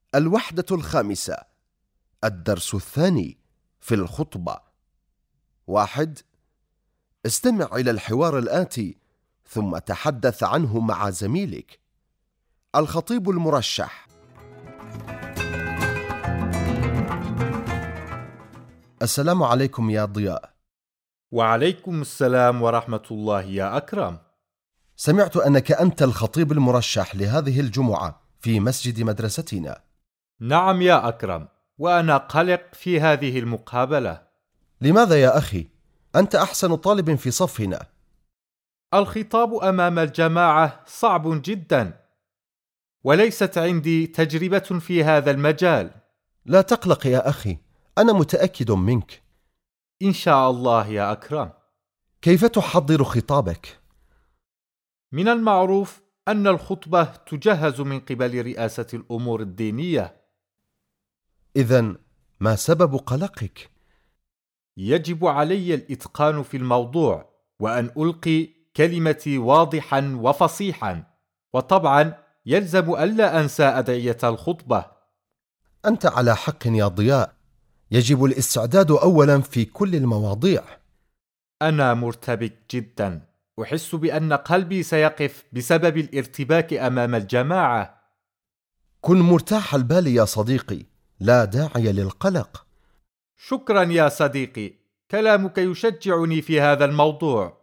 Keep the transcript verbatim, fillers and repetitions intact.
الوحدة الخامسة، الدرس الثاني في الخطبة. واحد. استمع إلى الحوار الآتي ثم تحدث عنه مع زميلك. الخطيب المرشح: السلام عليكم يا ضياء. وعليكم السلام ورحمة الله يا أكرم. سمعت أنك أنت الخطيب المرشح لهذه الجمعة في مسجد مدرستنا. نعم يا أكرم، وأنا قلق في هذه المقابلة. لماذا يا أخي؟ أنت أحسن طالب في صفنا. الخطاب أمام الجماعة صعب جدا، وليست عندي تجربة في هذا المجال. لا تقلق يا أخي، أنا متأكد منك. إن شاء الله يا أكرم. كيف تحضر خطابك؟ من المعروف أن الخطبة تجهز من قبل رئاسة الأمور الدينية. إذن ما سبب قلقك؟ يجب علي الإتقان في الموضوع، وأن ألقي كلمتي واضحا وفصيحا، وطبعا يلزم ألا أنسى أدعية الخطبة. أنت على حق يا ضياء، يجب الاستعداد أولا في كل المواضيع. أنا مرتبك جدا، أحس بأن قلبي سيقف بسبب الارتباك أمام الجماعة. كن مرتاح البال يا صديقي، لا داعي للقلق. شكرا يا صديقي، كلامك يشجعني في هذا الموضوع.